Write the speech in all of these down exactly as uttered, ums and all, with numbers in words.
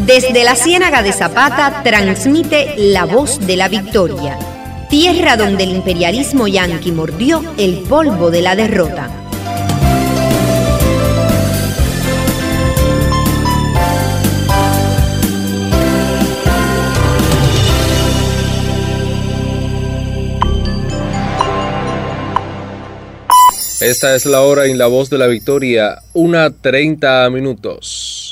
Desde la Ciénaga de Zapata transmite La Voz de la Victoria, tierra donde el imperialismo yanqui mordió el polvo de la derrota. Esta es la hora en La Voz de la Victoria, una treinta minutos.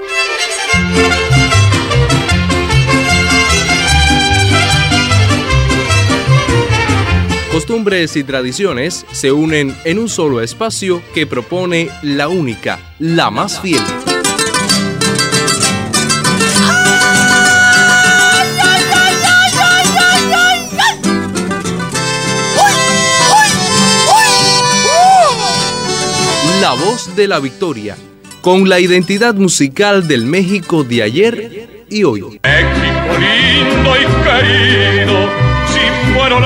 Costumbres y tradiciones se unen en un solo espacio que propone la única, la más fiel. La Voz de la Victoria, con la identidad musical del México de ayer y hoy. México lindo y querido, sin vuelo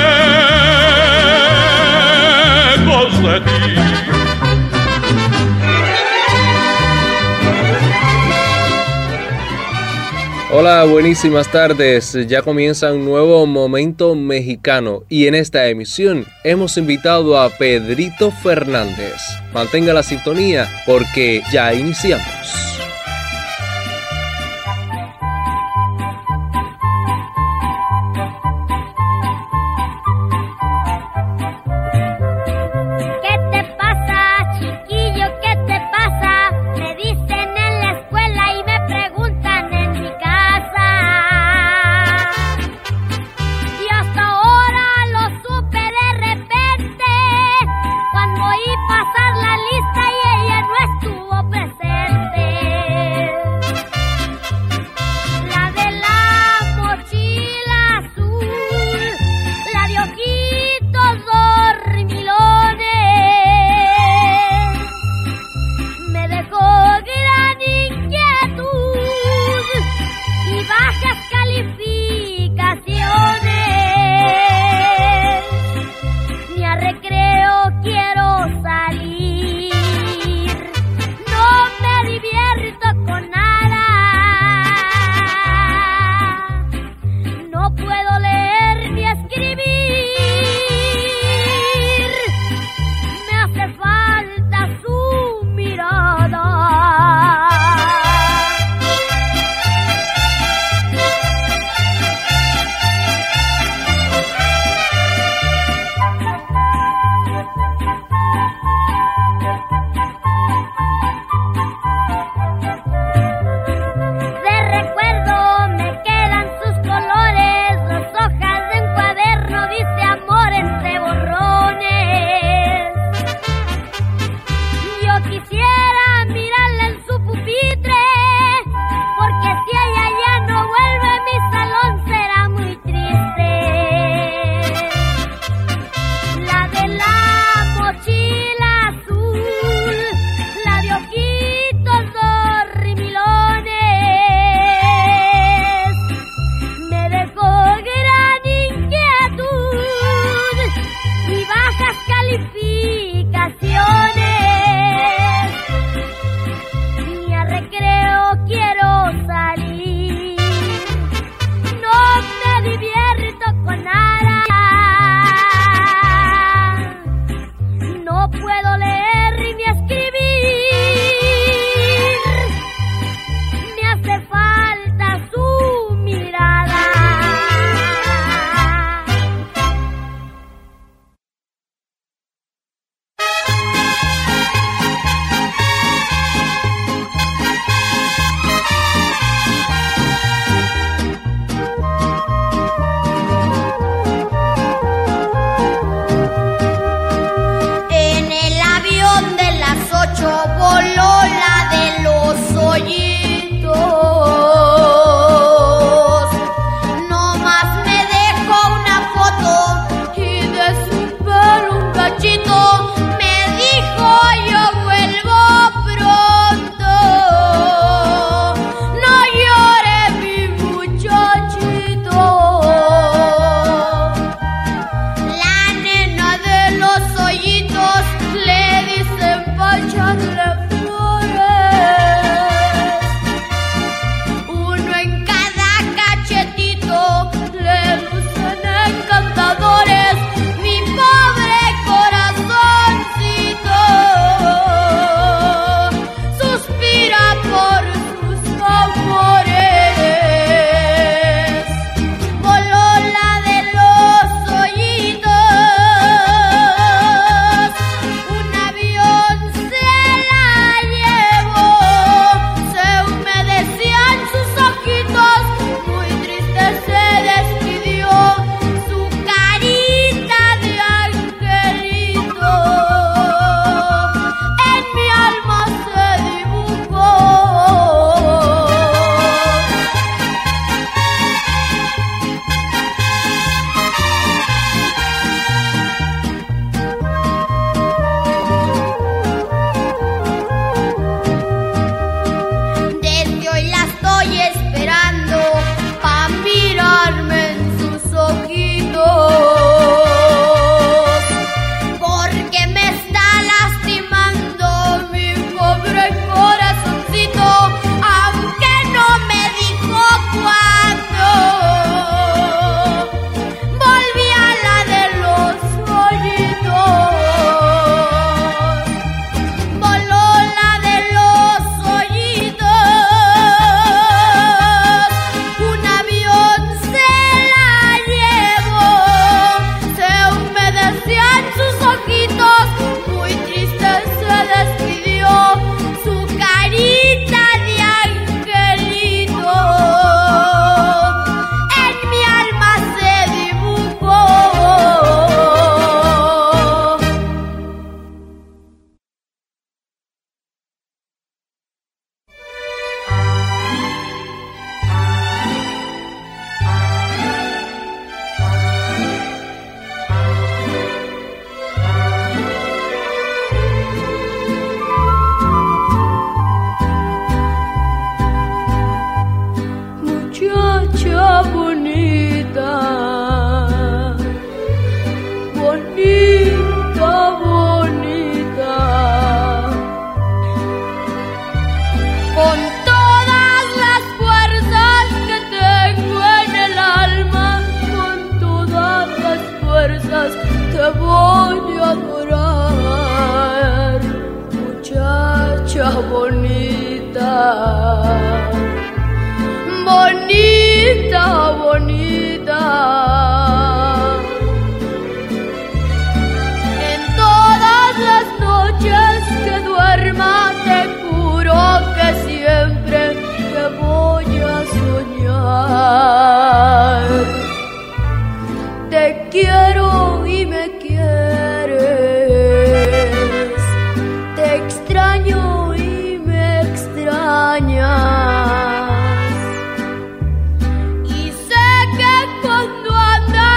lejos de ti. Hola, buenísimas tardes. Ya comienza un nuevo Momento Mexicano y en esta emisión hemos invitado a Pedrito Fernández. Mantenga la sintonía porque ya iniciamos. bonita, bonita. Con todas las fuerzas que tengo en el alma, con todas las fuerzas te voy a adorar, muchacha bonita, bonita, bonita. En todas las noches que duerma te juro que siempre te voy a soñar. Te quiero y me quieres, te extraño y me extrañas. Y sé que cuando andas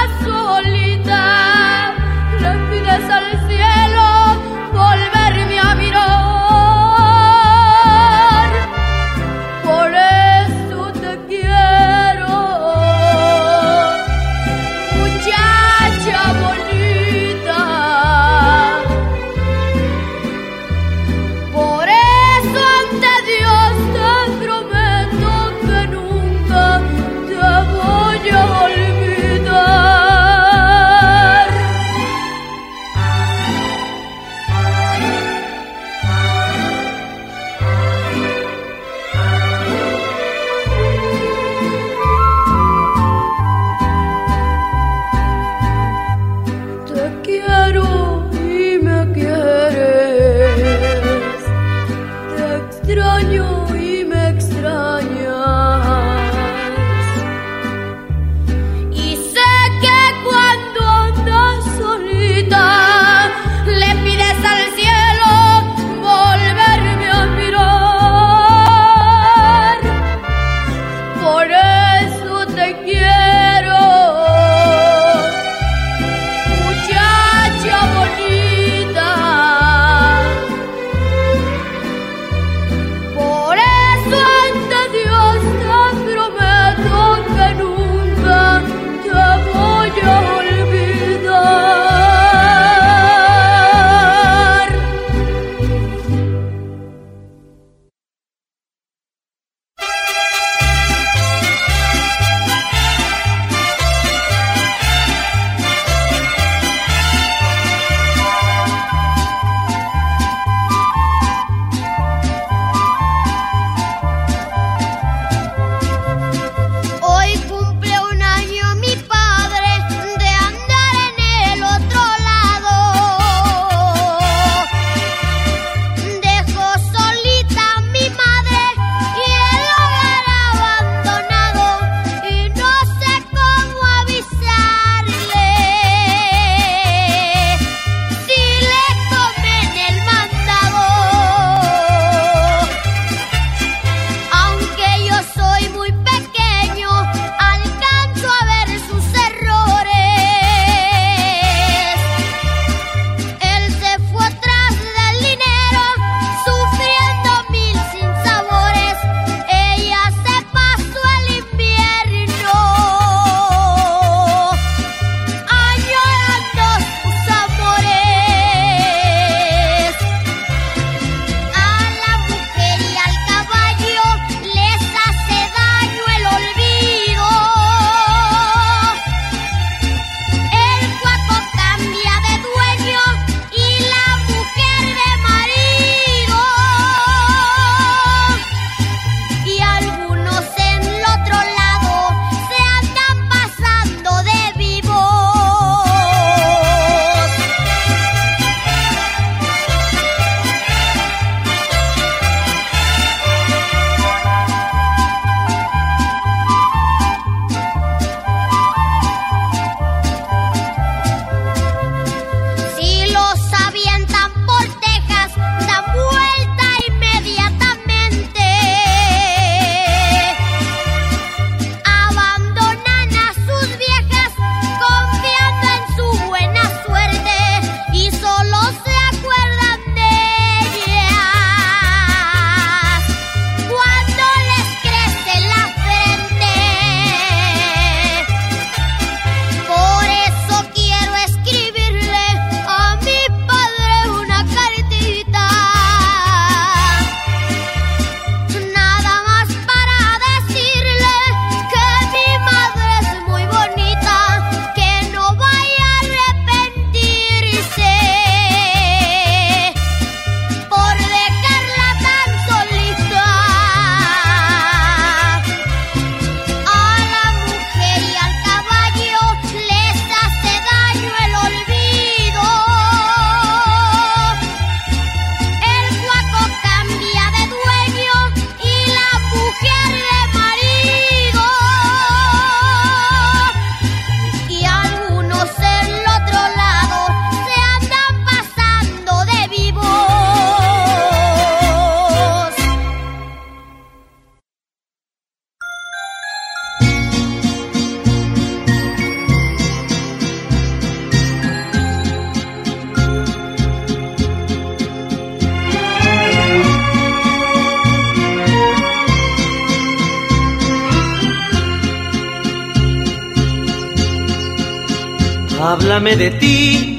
Háblame de ti,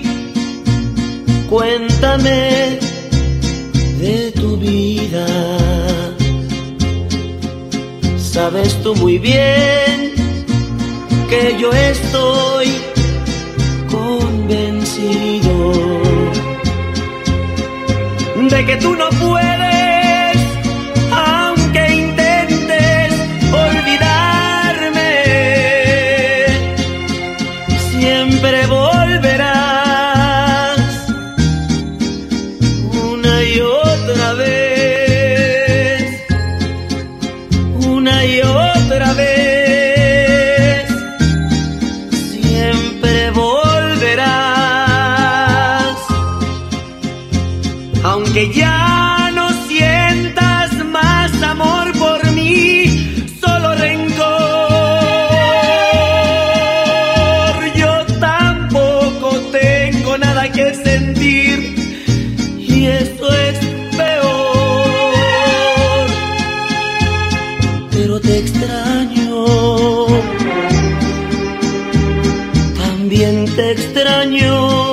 cuéntame de tu vida. Sabes tú muy bien que yo estoy convencido de que tú no puedes, aunque intentes olvidarme, siempre volverás una y otra vez, una y otra vez, siempre volverás, aunque ya no sientas más amor por mí, solo rencor. Yo tampoco tengo nada que sentir y eso es peor. Pero te extraño, también te extraño.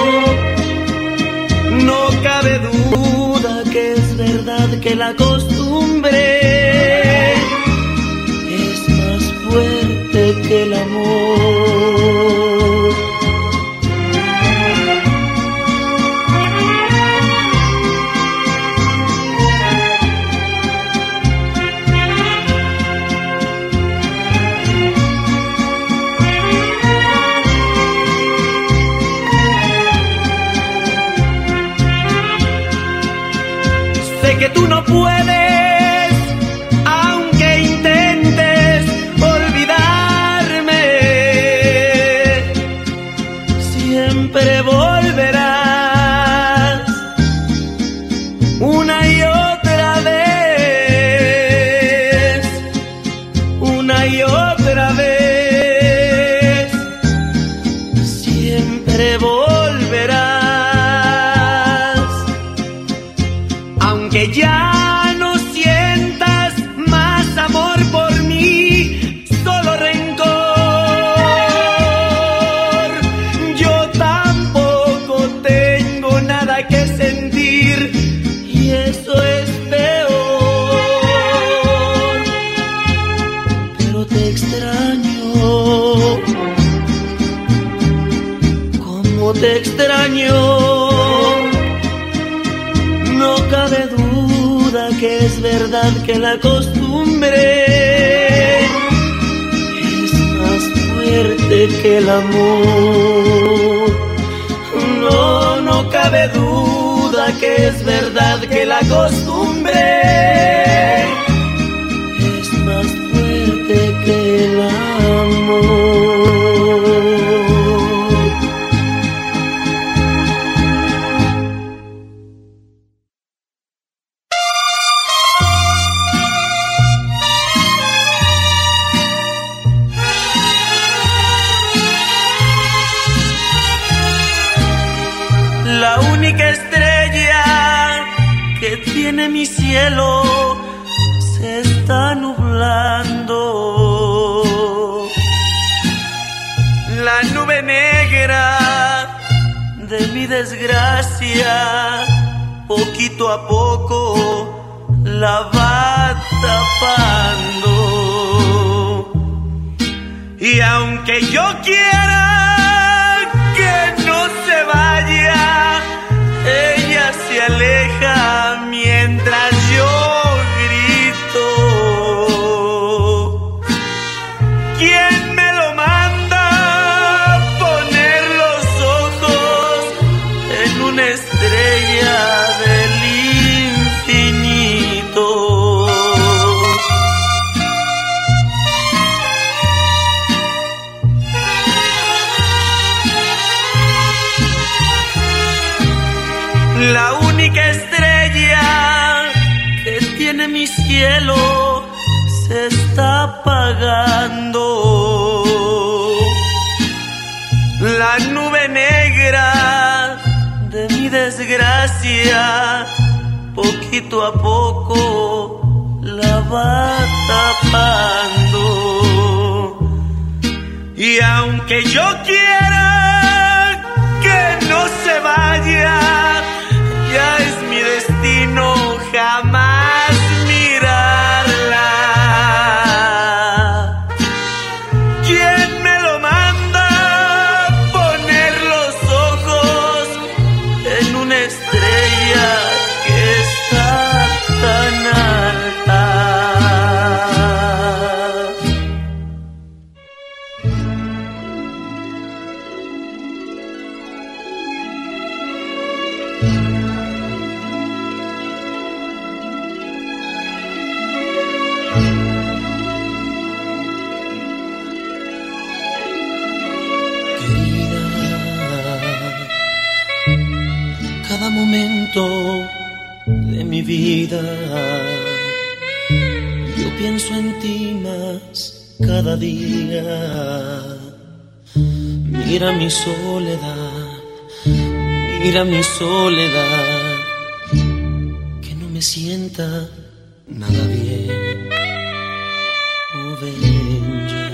No cabe duda que es verdad que la costumbre es más fuerte que el amor. Sé que tú no puedes, aunque intentes olvidarme, siempre volverás una y otra vez, una y otra vez, siempre volverás. Que ya no sientas más amor por mí, solo rencor. Yo tampoco tengo nada que sentir y eso es peor. Pero te extraño, como te extraño. No cabe duda que es verdad que la costumbre es más fuerte que el amor. No, no cabe duda que es verdad que la costumbre es más fuerte que el amor. La única estrella que tiene mi cielo se está nublando. La nube negra de mi desgracia poquito a poco la va tapando. Y aunque yo quiera que no se vaya, ella se aleja mientras yo grito. ¿Quién me lo manda poner los ojos en una estrella del infinito? La única estrella que tiene mi cielo se está apagando. La nube negra de mi desgracia poquito a poco la va tapando. Y aunque yo quiera Cada momento de mi vida yo pienso en ti más cada día. Mira mi soledad, mira mi soledad, que no me sienta nada bien. Oh, ven ya,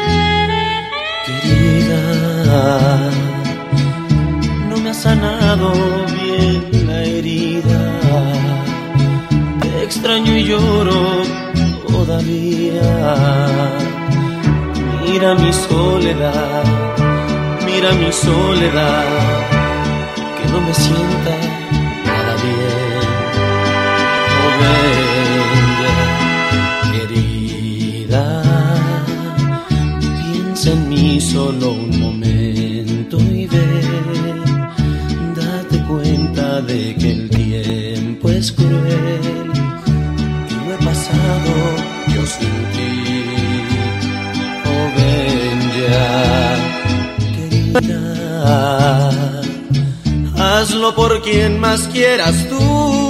querida, no me ha sanado bien la herida. Te extraño y lloro todavía. Mira mi soledad, mira mi soledad, que no me sienta nada bien. Oh, ven, querida, piensa en mí solo un momento y ve, date cuenta de que el tiempo es cruel y lo he pasado yo sin ti. Oh, ven ya, querida, hazlo por quien más quieras tú.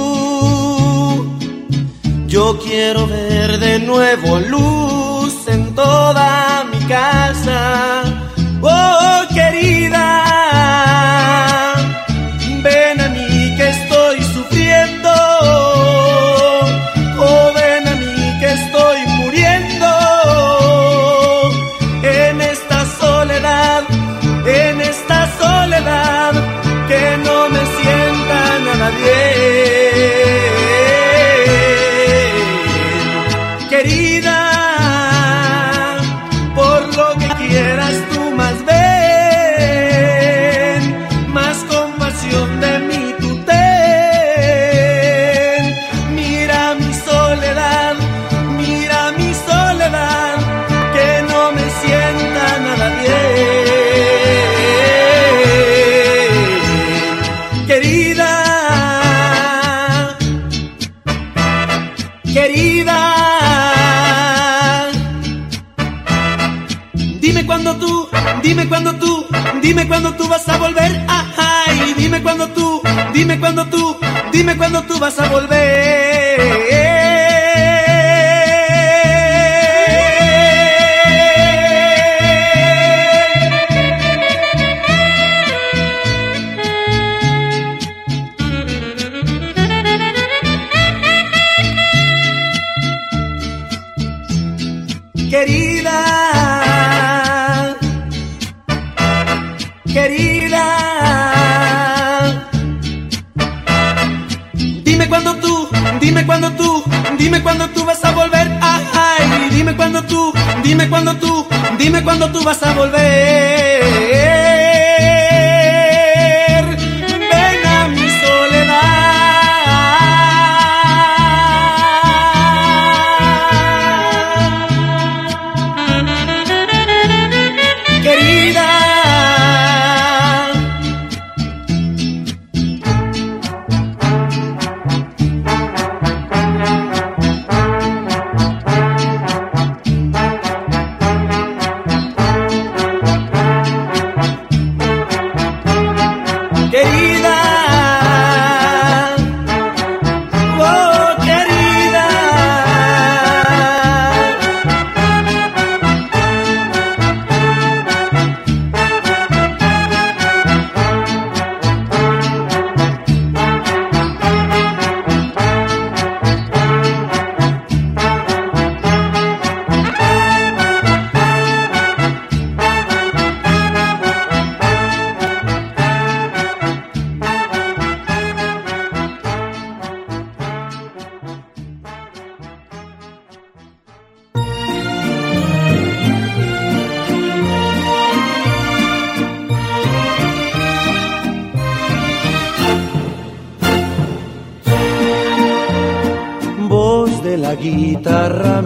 Yo quiero ver de nuevo luz en toda mi casa. Oh, querida, ven a mí que estoy sufriendo. Oh, ven a mí que estoy muriendo en esta soledad, en esta soledad que no me sienta nada bien. Querida, por lo que quieras tú más ven, más compasión de mí tú ten. Mira mi soledad, mira mi soledad, que no me sienta nada bien. Querida, querida, dime cuando tú, dime cuando tú, dime cuando tú vas a volver. Ay, dime cuando tú, dime cuando tú, dime cuando tú vas a volver. Querida, querida, dime cuando tú, dime cuando tú, dime cuando tú vas a volver. Ay, dime cuando tú, dime cuando tú, dime cuando tú vas a volver. Ven a mi la guitarra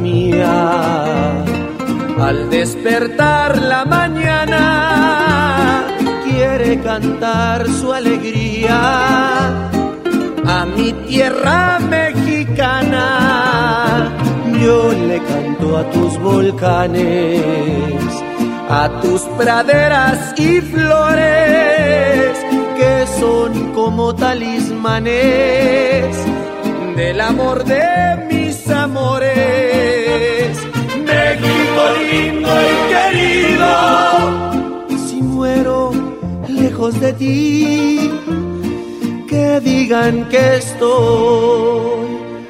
mía, al despertar la mañana, quiere quiere cantar su alegría a mi tierra mexicana. Yo le canto a tus volcanes, a tus praderas y flores, que son como talismanes del amor de mis amores. México lindo y querido, si muero lejos de ti, que digan que estoy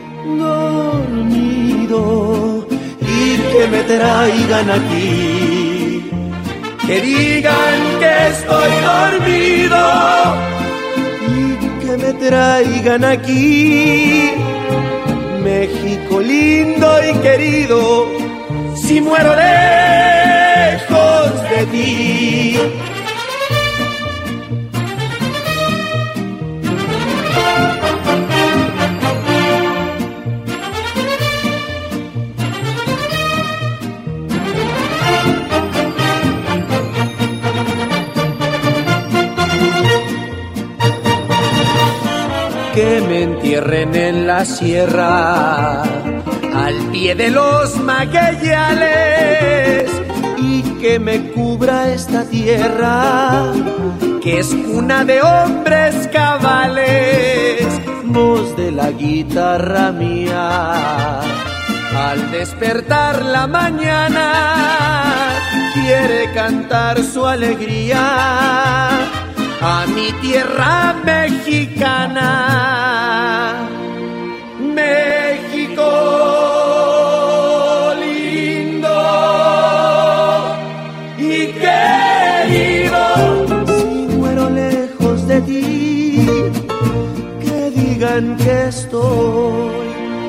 dormido y que me traigan aquí. Que digan que estoy dormido y que me traigan aquí. México lindo y querido, si muero lejos de ti. Que me entierren en la sierra, al pie de los magueyales, y que me cubra esta tierra, que es cuna de hombres cabales. Voz de la guitarra mía, al despertar la mañana, quiere cantar su alegría a mi tierra mexicana. México lindo y querido, si muero lejos de ti, que digan que estoy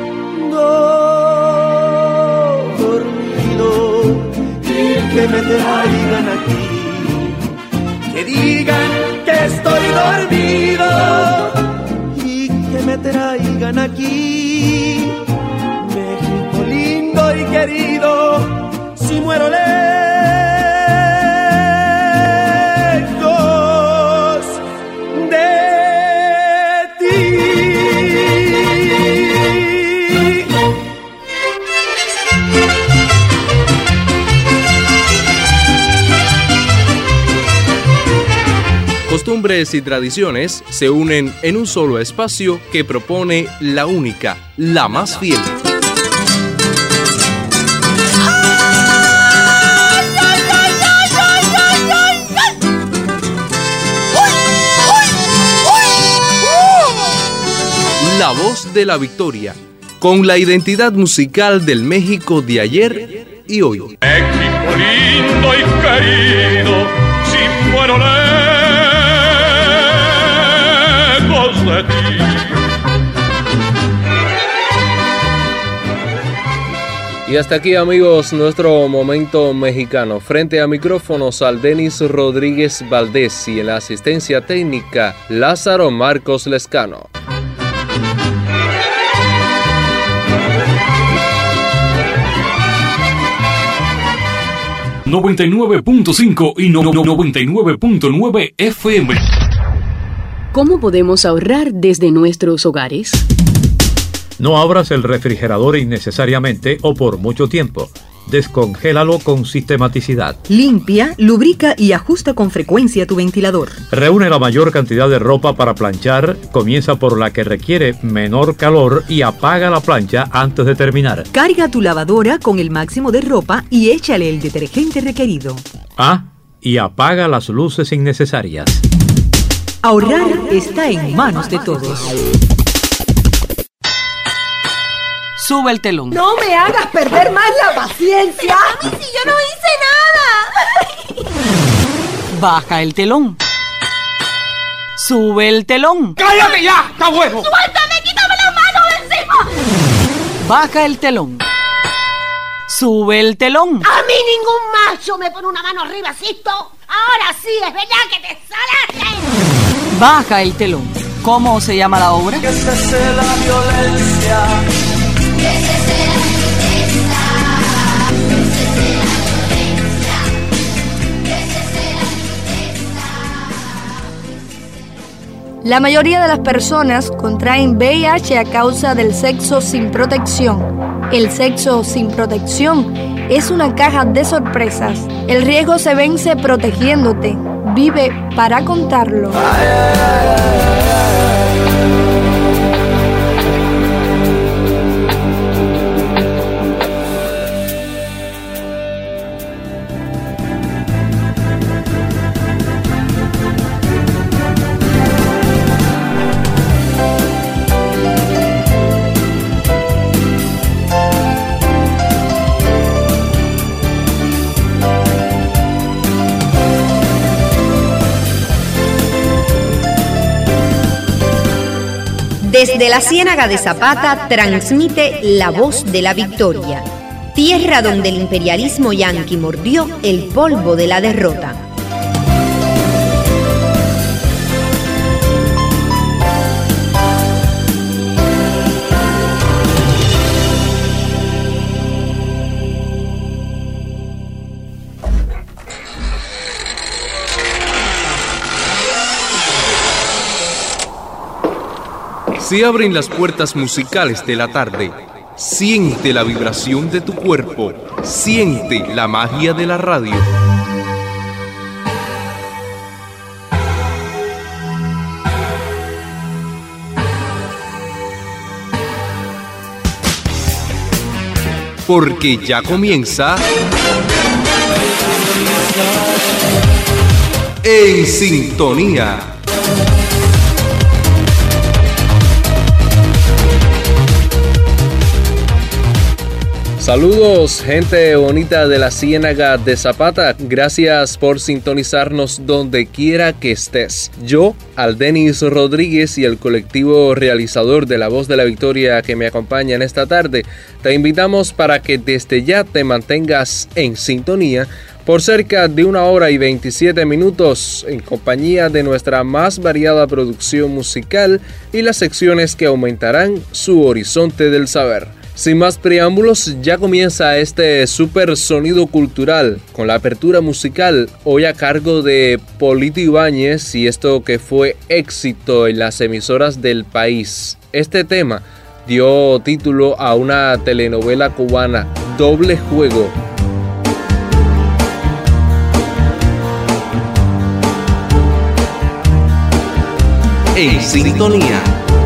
dormido y que me traigan aquí. Que digan que estoy dormido y que me traigan aquí. México lindo y querido, si muero lejos de ti. Costumbres y tradiciones se unen en un solo espacio que propone la única, la más fiel. La voz de la victoria, con la identidad musical del México de ayer y hoy. México lindo y querido, si muero lejos de ti. Y hasta aquí, amigos, nuestro momento mexicano. Frente a micrófonos, al Denis Rodríguez Valdés, y en la asistencia técnica, Lázaro Marcos Lescano. noventa y nueve punto cinco y no, no, noventa y nueve punto nueve F M. ¿Cómo podemos ahorrar desde nuestros hogares? No abras el refrigerador innecesariamente o por mucho tiempo. Descongélalo con sistematicidad. Limpia, lubrica y ajusta con frecuencia tu ventilador. Reúne la mayor cantidad de ropa para planchar, comienza por la que requiere menor calor y apaga la plancha antes de terminar. Carga tu lavadora con el máximo de ropa y échale el detergente requerido. Ah, y apaga las luces innecesarias. Ahorrar está en manos de todos. Sube el telón. No me hagas perder más la paciencia. Pero, mami, si yo no hice nada. Baja el telón. Sube el telón. ¡Cállate ya! ¡Está bueno! ¡Suéltame! ¡Quítame las manos de encima! Baja el telón. Sube el telón. A mí ningún macho me pone una mano arriba, ¿sisto? Ahora sí, es verdad que te salaste. Baja el telón. ¿Cómo se llama la obra? Que cese la violencia. Que cese la violencia. Que cese la violencia. Que cese la violencia. La mayoría de las personas contraen V I H a causa del sexo sin protección. El sexo sin protección es una caja de sorpresas. El riesgo se vence protegiéndote. Vive para contarlo. Desde la Ciénaga de Zapata transmite la voz de la victoria, tierra donde el imperialismo yanqui mordió el polvo de la derrota. Se abren las puertas musicales de la tarde. Siente la vibración de tu cuerpo. Siente la magia de la radio. Porque ya comienza En Sintonía. Saludos, gente bonita de la Ciénaga de Zapata. Gracias por sintonizarnos donde quiera que estés. Yo, Aldenis Rodríguez y el colectivo realizador de La Voz de la Victoria que me acompaña en esta tarde, te invitamos para que desde ya te mantengas en sintonía por cerca de una hora y veintisiete minutos en compañía de nuestra más variada producción musical y las secciones que aumentarán su horizonte del saber. Sin más preámbulos, ya comienza este super sonido cultural con la apertura musical hoy a cargo de Polito Ibáñez y esto que fue éxito en las emisoras del país. Este tema dio título a una telenovela cubana, Doble Juego. En sintonía.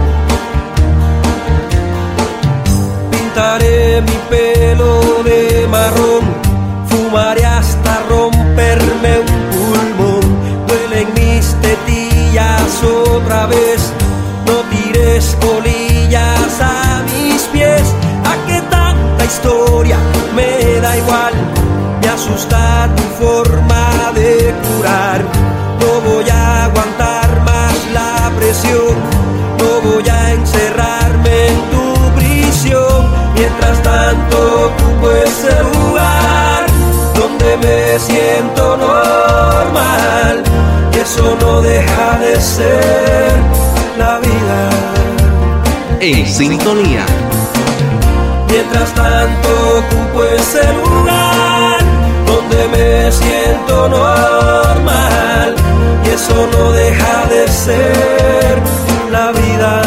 Pintaré mi pelo de marrón, fumaré hasta romperme un pulmón. Duelen mis tetillas otra vez, no tires colillas a mis pies. ¿A qué tanta historia? Me da igual, me asusta tu forma de curar. No voy a aguantar más la presión, no voy a encerrarme en tu prisión. Mientras tanto ocupo ese lugar donde me siento normal, y eso no deja de ser la vida. En sintonía. Mientras tanto ocupo ese lugar donde me siento normal, y eso no deja de ser la vida.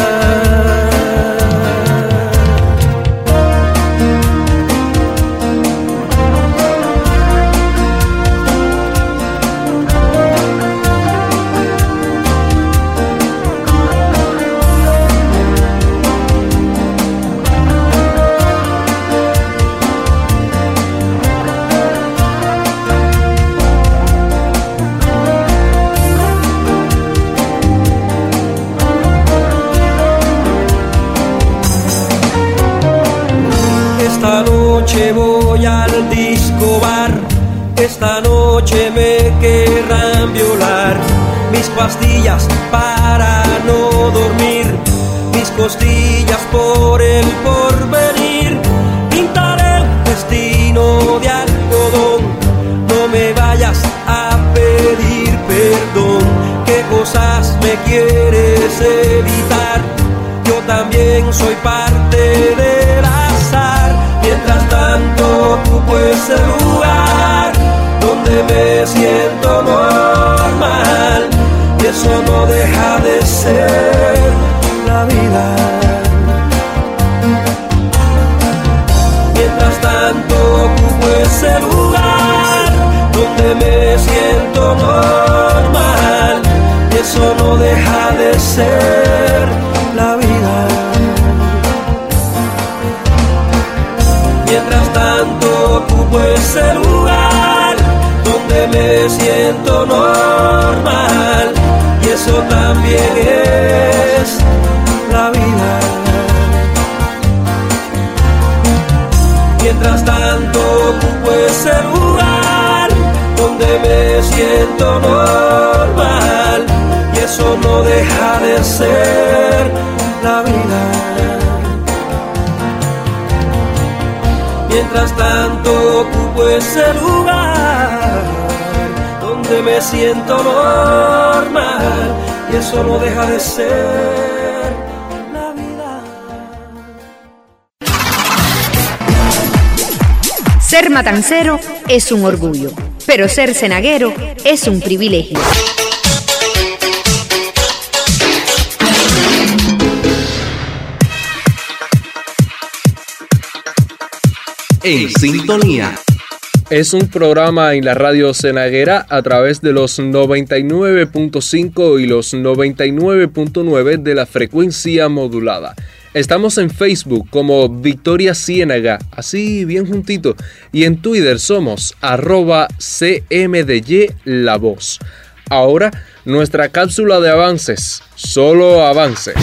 Esta noche voy al disco bar, esta noche me querrán violar. Mis pastillas para no dormir, mis costillas por el porvenir. Pintaré el destino de algodón, no me vayas a pedir perdón. ¿Qué cosas me quieres evitar? Yo también soy parte del azar. Mientras tanto ocupo ese lugar donde me siento normal, y eso no deja de ser de ser la vida. Mientras tanto ocupo ese lugar donde me siento normal, y eso también es la vida. Mientras tanto ocupo ese lugar donde me siento normal, y eso no deja de ser la vida. Mientras tanto ocupo ese lugar donde me siento normal, y eso no deja de ser la vida. Ser matancero es un orgullo, pero ser cenaguero es un privilegio. En sintonía. Es un programa en la radio cenaguera a través de los noventa y nueve punto cinco y los noventa y nueve punto nueve de la frecuencia modulada. Estamos en Facebook como Victoria Ciénaga, así bien juntito, y en Twitter somos arroba C M D Y La Voz. Ahora, nuestra cápsula de avances, solo avances.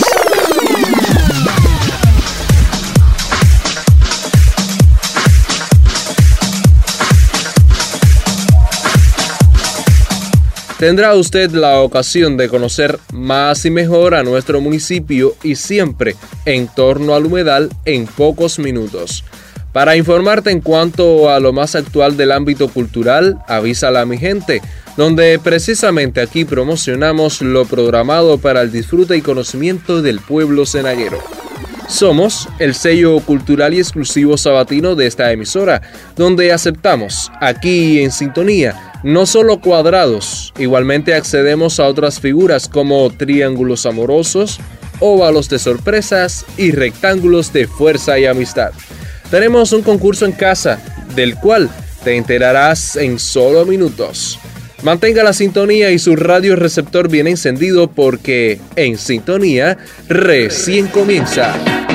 Tendrá usted la ocasión de conocer más y mejor a nuestro municipio y siempre en torno al humedal en pocos minutos. Para informarte en cuanto a lo más actual del ámbito cultural, avísala a mi gente, donde precisamente aquí promocionamos lo programado para el disfrute y conocimiento del pueblo cenaguero. Somos el sello cultural y exclusivo sabatino de esta emisora, donde aceptamos, aquí en sintonía, no solo cuadrados, igualmente accedemos a otras figuras como triángulos amorosos, óvalos de sorpresas y rectángulos de fuerza y amistad. Tenemos un concurso en casa, del cual te enterarás en solo minutos. Mantenga la sintonía y su radio receptor bien encendido porque En Sintonía recién comienza.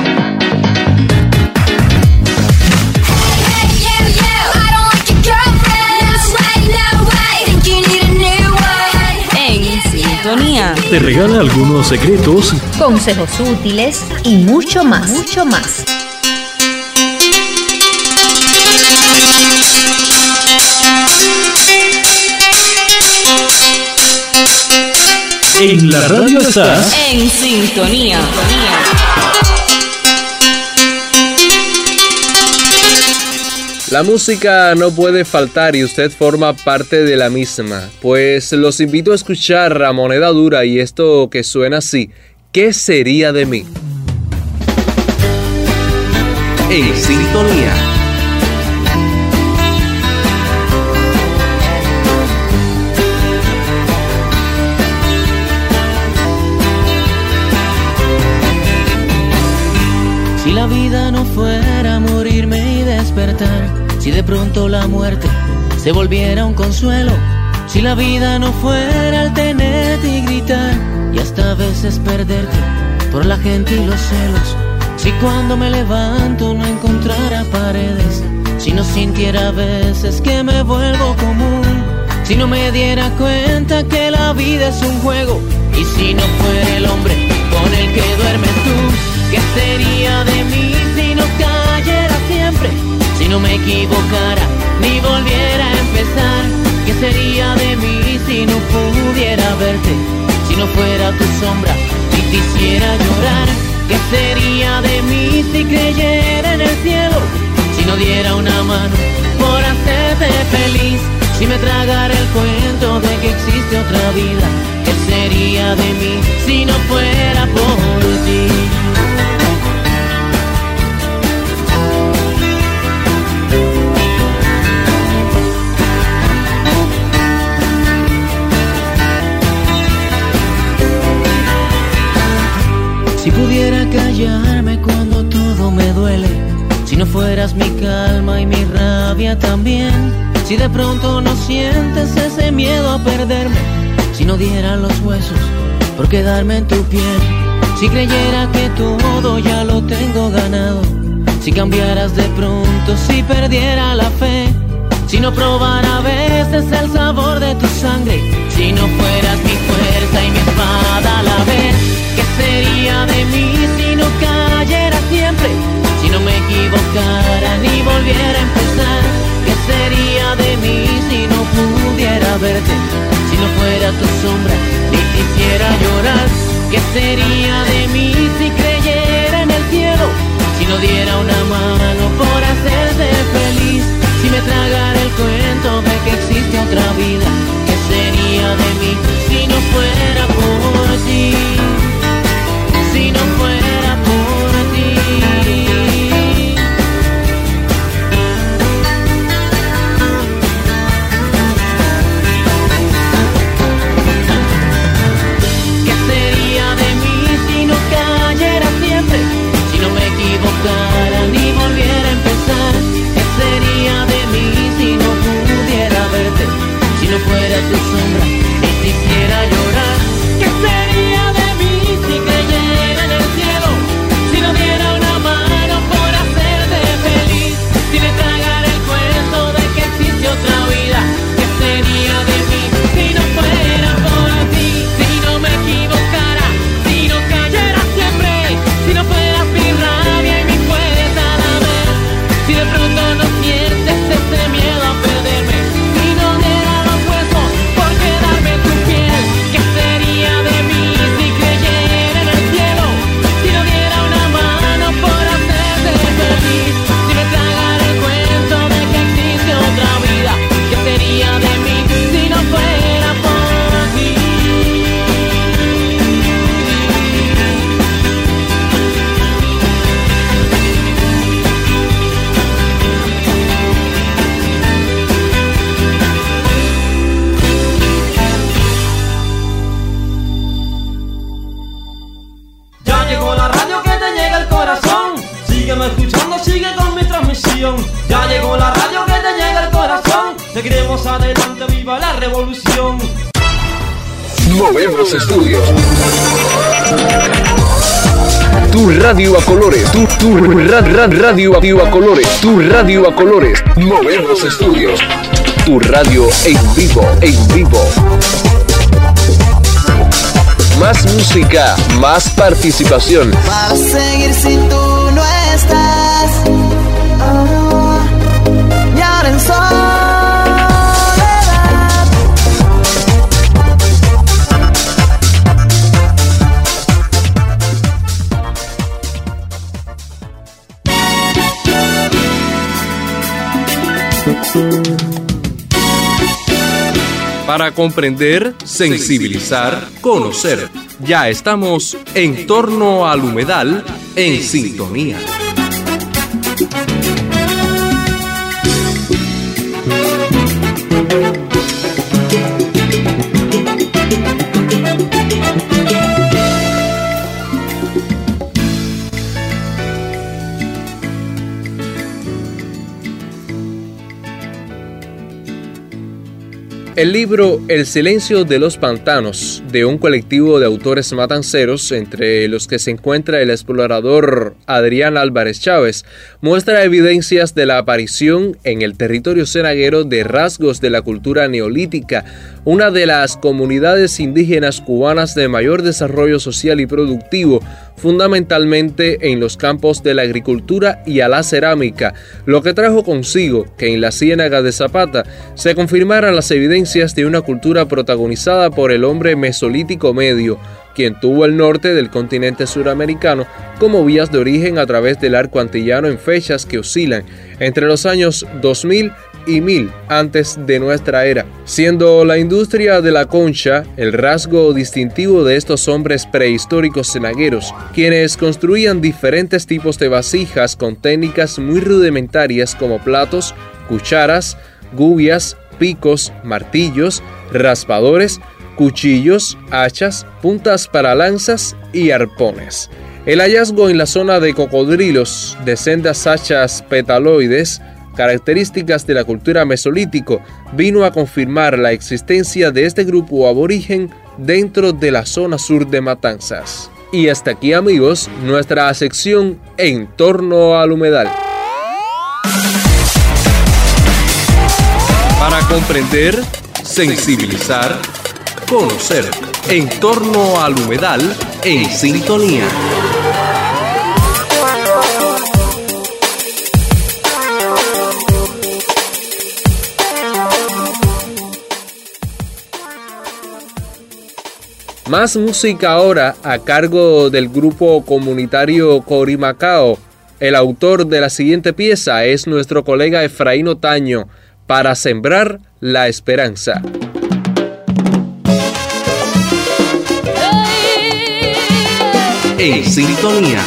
Te regala algunos secretos, consejos útiles y mucho más, mucho más. En la radio estás En Sintonía. La música no puede faltar y usted forma parte de la misma, pues los invito a escuchar a Moneda Dura y esto que suena así, ¿qué sería de mí? En sintonía. Si la vida no fuera morirme y despertar, si de pronto la muerte se volviera un consuelo, si la vida no fuera el tenerte y gritar, y hasta a veces perderte por la gente y los celos, si cuando me levanto no encontrara paredes, si no sintiera a veces que me vuelvo común, si no me diera cuenta que la vida es un juego, y si no fuera el hombre con el que duermes tú, ¿qué sería de mí si no cayera siempre? Si no me equivocara ni volviera a empezar, ¿qué sería de mí si no pudiera verte? Si no fuera tu sombra y te hiciera llorar, ¿qué sería de mí si creyera en el cielo? Si no diera una mano por hacerte feliz, si me tragara el cuento de que existe otra vida, ¿qué sería de mí si no fuera por ti? Si pudiera callarme cuando todo me duele, si no fueras mi calma y mi rabia también, si de pronto no sientes ese miedo a perderme, si no diera los huesos por quedarme en tu piel. Si creyera que todo ya lo tengo ganado, si cambiaras de pronto, si perdiera la fe, si no probara a veces el sabor de tu sangre, si no fueras mi fuerza y mi espada a la vez, ¿qué sería de mí si no cayera siempre? Si no me equivocara ni volviera a empezar, ¿qué sería de mí si no pudiera verte? Si no fuera tu sombra ni te hiciera llorar, ¿qué sería de mí si creyera en el cielo? Si no diera una mano por hacerte feliz, si me tragara el cuento de que existe otra vida, ¿qué sería de mí si no fuera por ti? Si no fuera por ti. ¿Qué sería de mí si no cayera siempre? Si no me equivocara ni volviera a empezar, ¿qué sería de mí si no pudiera verte? Si no fuera tu sombra ni te hiciera llorar, ¿qué sería de mí si creyera en el cielo? Si no diera una mano por hacerte feliz, si me tragara el cuento de que existe otra vida, ¿qué sería de mí si no fuera por ti? Si no me equivocara, si no cayera siempre, si no fueras mi rabia y mi fuerza a la vez, si de pronto no sientes ese miedo a perderme, si no diera los huesos por quedarme en tu piel, ¿qué sería de mí si creyera en el cielo? Si no diera una mano por hacerte feliz, si me tragara el cuento de que existe otra vida, ¿qué sería de mí si no fuera por ti? Ya llegó la radio que te llega al corazón. Sígueme escuchando, sigue con mi transmisión. Ya llegó la radio que te llega al corazón. Seguiremos adelante, viva la revolución. Movemos estudios. Tu radio a colores. Tu, tu ra, ra, radio a colores. Tu radio a colores. Movemos estudios. Tu radio en vivo, en vivo. Más música, más participación. Para seguir si tú no estás, oh, y ahora en soledad. Para comprender, sensibilizar, conocer. Ya estamos en torno al humedal en sintonía. El libro El silencio de los pantanos, de un colectivo de autores matanceros, entre los que se encuentra el explorador Adrián Álvarez Chávez, muestra evidencias de la aparición en el territorio cenaguero de rasgos de la cultura neolítica, una de las comunidades indígenas cubanas de mayor desarrollo social y productivo, fundamentalmente en los campos de la agricultura y a la cerámica, lo que trajo consigo que en la Ciénaga de Zapata se confirmaran las evidencias de una cultura protagonizada por el hombre mesolítico medio, quien tuvo el norte del continente suramericano como vías de origen a través del arco antillano en fechas que oscilan entre los años dos mil y mil antes de nuestra era, siendo la industria de la concha el rasgo distintivo de estos hombres prehistóricos cenagueros, quienes construían diferentes tipos de vasijas con técnicas muy rudimentarias como platos, cucharas, gubias, picos, martillos, raspadores, cuchillos, hachas, puntas para lanzas y arpones. El hallazgo en la zona de cocodrilos de sendas hachas petaloides, características de la cultura mesolítico, vino a confirmar la existencia de este grupo aborigen dentro de la zona sur de Matanzas. Y hasta aquí, amigos, nuestra sección En torno al humedal. Para comprender, sensibilizar, conocer. En torno al humedal, en sintonía. Más música ahora a cargo del grupo comunitario Corimacao. El autor de la siguiente pieza es nuestro colega Efraín Otaño, Para sembrar la esperanza. En sintonía.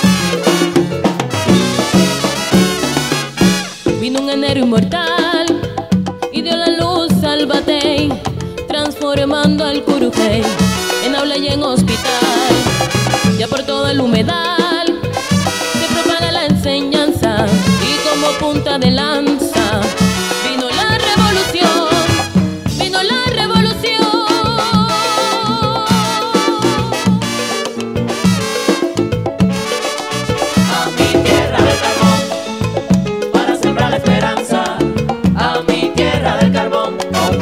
Vino un enero inmortal y dio la luz al batey, transformando al curujey en aula y en hospital. Ya por todo el humedal se propaga la enseñanza y como punta de lanza vino la revolución, vino la revolución. A mi tierra del carbón, para sembrar la esperanza. A mi tierra del carbón,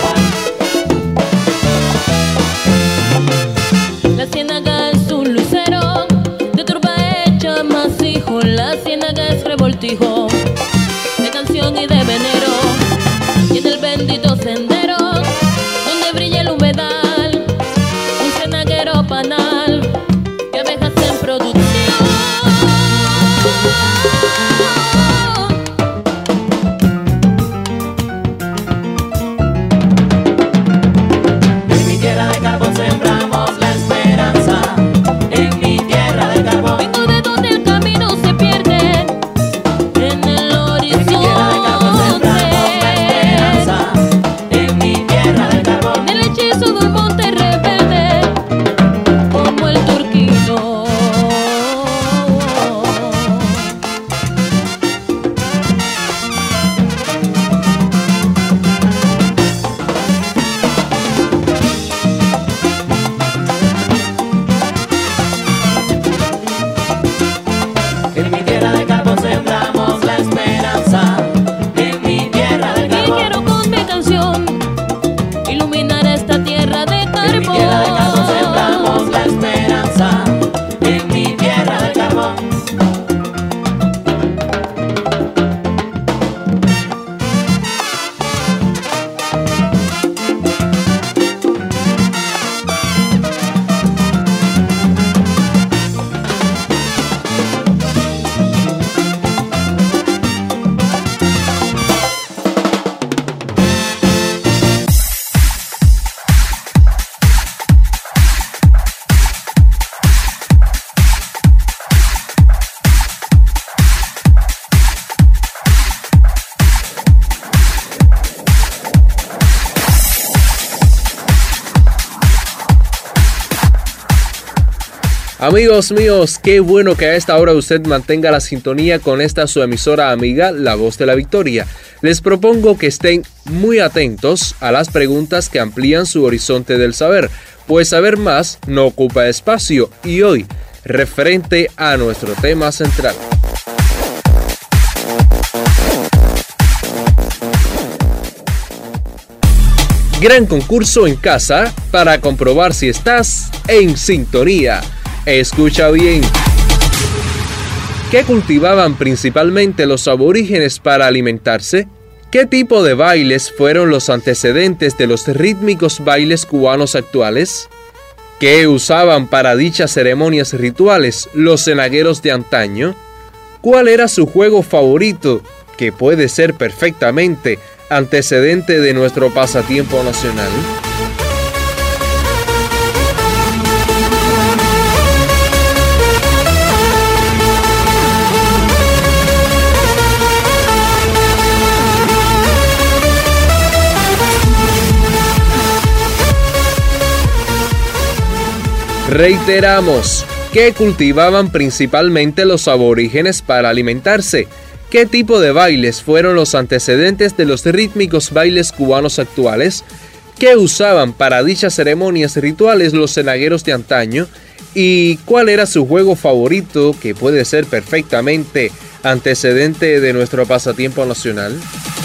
la ciénaga es un lucero, de turba hecha masijo. La ciénaga es revoltijo, de canción y de venero. Y en el bendito sendero, donde brilla el humedal, un cenaguero panal, de abejas en producción. En mi tierra de carbón sembramos la esperanza. En mi tierra del carbón. Vengo de donde el camino se pierde en el horizonte. En mi tierra del carbón. En el hechizo de un monte rebelde como el turquino. En mi tierra del carbón sembramos la esperanza. En mi tierra del Y carbón. quiero con mi canción iluminar esta tierra de En mi tierra del carbón carbón. sembramos la esperanza. En mi tierra del carbón. Amigos míos, qué bueno que a esta hora usted mantenga la sintonía con esta su emisora amiga, La Voz de la Victoria. Les propongo que estén muy atentos a las preguntas que amplían su horizonte del saber, pues saber más no ocupa espacio, y hoy, referente a nuestro tema central. Gran concurso en casa para comprobar si estás en sintonía. Escucha bien. ¿Qué cultivaban principalmente los aborígenes para alimentarse? ¿Qué tipo de bailes fueron los antecedentes de los rítmicos bailes cubanos actuales? ¿Qué usaban para dichas ceremonias rituales los cenagueros de antaño? ¿Cuál era su juego favorito, que puede ser perfectamente antecedente de nuestro pasatiempo nacional? Reiteramos, ¿qué cultivaban principalmente los aborígenes para alimentarse? ¿Qué tipo de bailes fueron los antecedentes de los rítmicos bailes cubanos actuales? ¿Qué usaban para dichas ceremonias rituales los cenagueros de antaño? ¿Y cuál era su juego favorito, que puede ser perfectamente antecedente de nuestro pasatiempo nacional?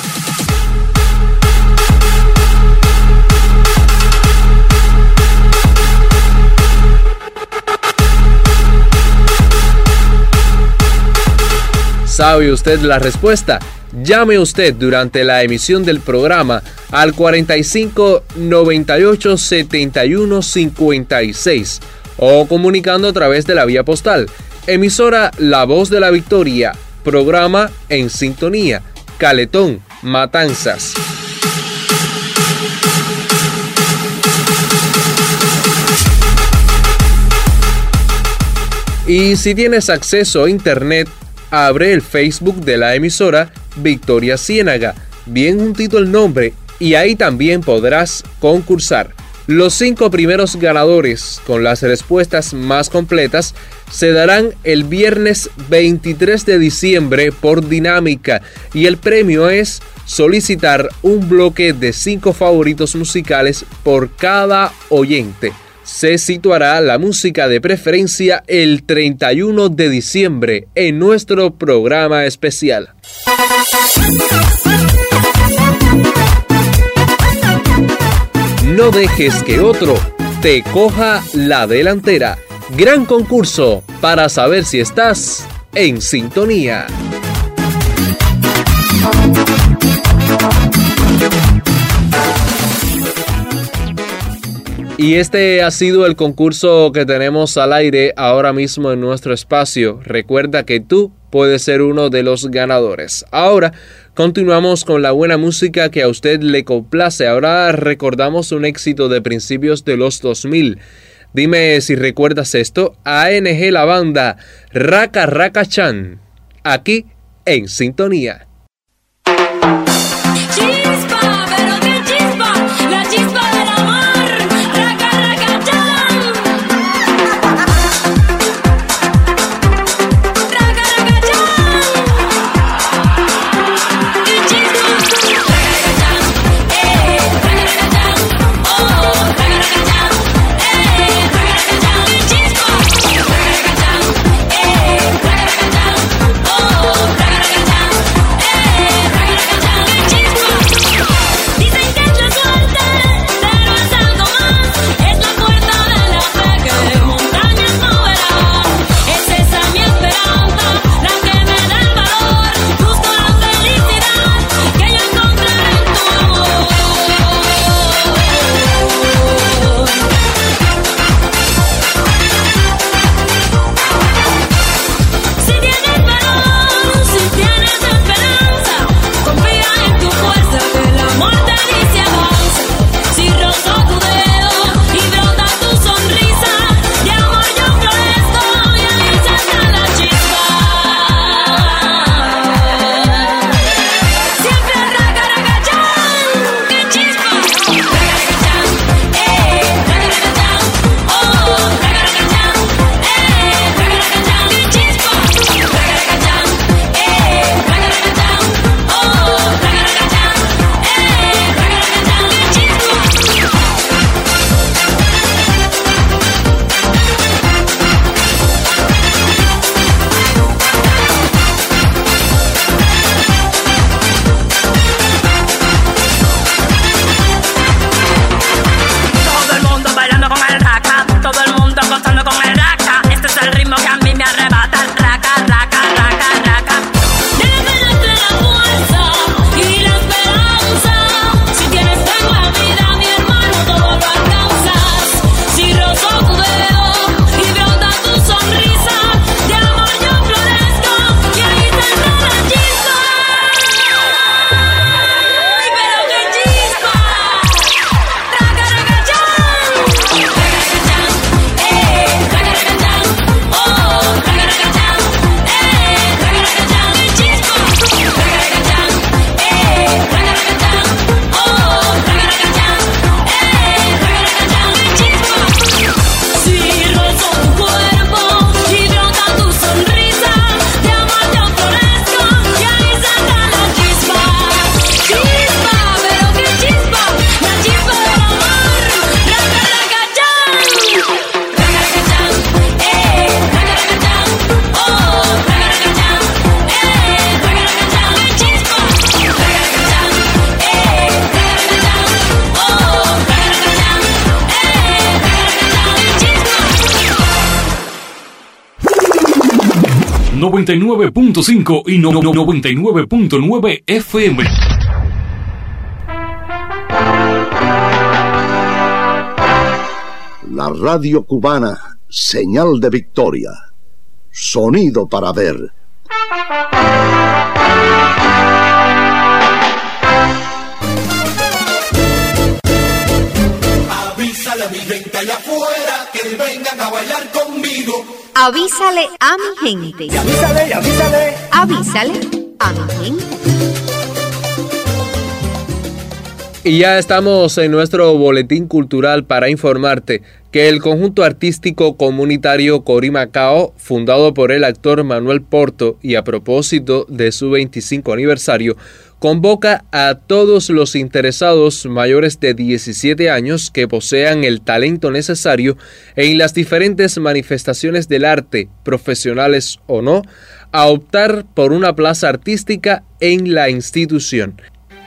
¿Sabe usted la respuesta? Llame usted durante la emisión del programa al cuarenta y cinco, noventa y ocho, setenta y uno, cincuenta y seis o comunicando a través de la vía postal. Emisora La Voz de la Victoria, programa En Sintonía, Caletón, Matanzas. Y si tienes acceso a internet, abre el Facebook de la emisora Victoria Ciénaga, bien juntito el nombre, y ahí también podrás concursar. Los cinco primeros ganadores con las respuestas más completas se darán el viernes veintitrés de diciembre por dinámica, y el premio es solicitar un bloque de cinco favoritos musicales por cada oyente. Se situará la música de preferencia el treinta y uno de diciembre en nuestro programa especial. No dejes que otro te coja la delantera. Gran concurso para saber si estás en sintonía. Y este ha sido el concurso que tenemos al aire ahora mismo en nuestro espacio. Recuerda que tú puedes ser uno de los ganadores. Ahora continuamos con la buena música que a usted le complace. Ahora recordamos un éxito de principios de los dos mil. Dime si recuerdas esto. A N G La Banda, Raka Raka Chan, aquí en Sintonía. Oh, noventa y nueve punto cinco y no- noventa y nueve punto nueve F M. La radio cubana, señal de victoria, sonido para ver. Avísale a mi gente allá afuera que vengan a bailar conmigo. Avísale a mi gente. Y avísale, y avísale. Avísale a mi gente. Y ya estamos en nuestro boletín cultural para informarte que el conjunto artístico comunitario Corimacao, fundado por el actor Manuel Porto y a propósito de su veinticinco aniversario, convoca a todos los interesados mayores de diecisiete años que posean el talento necesario en las diferentes manifestaciones del arte, profesionales o no, a optar por una plaza artística en la institución.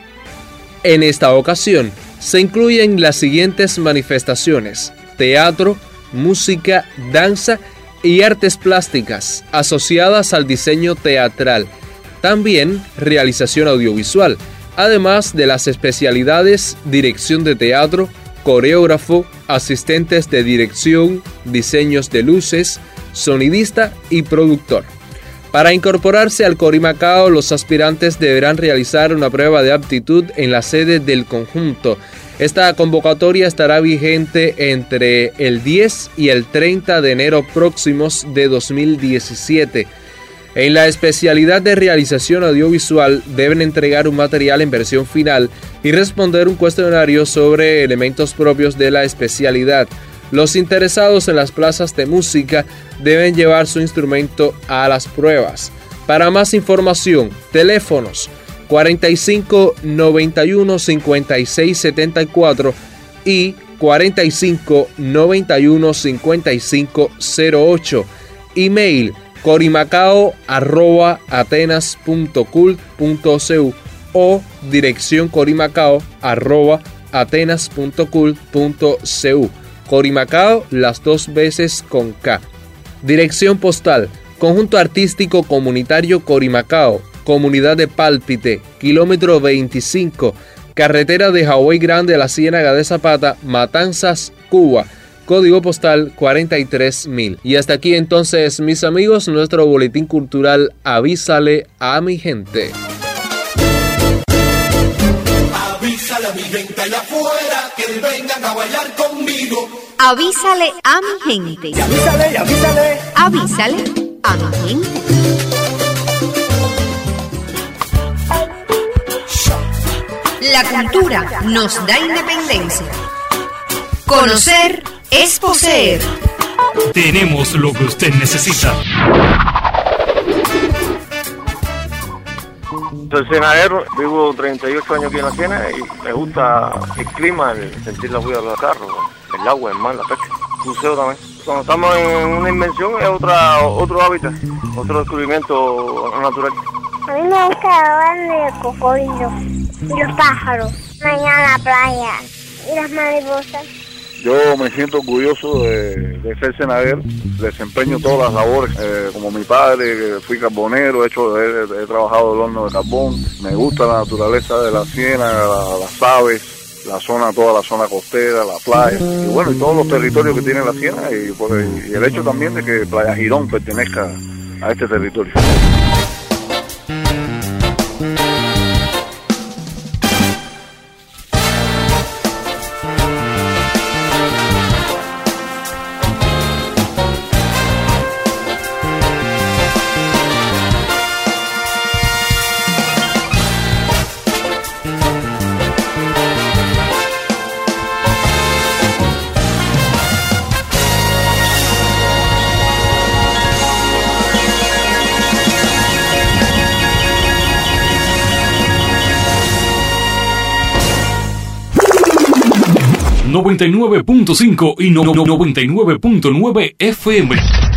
En esta ocasión se incluyen las siguientes manifestaciones: teatro, música, danza y artes plásticas asociadas al diseño teatral, también realización audiovisual, además de las especialidades dirección de teatro, coreógrafo, asistentes de dirección, diseños de luces, sonidista y productor. Para incorporarse al Corimacao, los aspirantes deberán realizar una prueba de aptitud en la sede del conjunto. Esta convocatoria estará vigente entre el diez y el treinta de enero próximos de dos mil diecisiete. En la especialidad de realización audiovisual deben entregar un material en versión final y responder un cuestionario sobre elementos propios de la especialidad. Los interesados en las plazas de música deben llevar su instrumento a las pruebas. Para más información, teléfonos cuarenta y cinco, noventa y uno, cincuenta y seis, setenta y cuatro y cuarenta y cinco, noventa y uno, cincuenta y cinco, cero ocho. Email corimacao arroba atenas punto cult punto cu o dirección corimacao arroba atenas punto cult punto cu. Corimacao, las dos veces con K. Dirección postal: Conjunto Artístico Comunitario Corimacao, Comunidad de Pálpite, kilómetro veinticinco, carretera de Hawái Grande a la Ciénaga de Zapata, Matanzas, Cuba. Código postal cuarenta y tres mil. Y hasta aquí entonces, mis amigos, nuestro boletín cultural Avísale a mi gente. Avísale a mi gente allá afuera que vengan a bailar conmigo. Avísale a mi gente. Y avísale, y avísale. Avísale a mi gente. La cultura nos da independencia. Conocer es poseer. Tenemos lo que usted necesita. Soy senadero, vivo treinta y ocho años aquí en la Siena y me gusta el clima, el sentir la huella de los carros, el agua, el mar, la pesca, el buceo también. Cuando estamos en una invención es otra, otro hábitat, otro descubrimiento natural. A mí me gusta hablar de cocodrilos y los pájaros, mañana la playa y las mariposas. Yo me siento orgulloso de, de ser senador, desempeño todas las labores, eh, como mi padre, fui carbonero, he, hecho, he, he trabajado el horno de carbón, me gusta la naturaleza de la ciénaga, la, las aves, la zona, toda la zona costera, la playa, y bueno, y todos los territorios que tiene la ciénaga, y, pues, y el hecho también de que Playa Girón pertenezca a este territorio. noventa y nueve punto cinco y no- noventa y nueve punto nueve F M.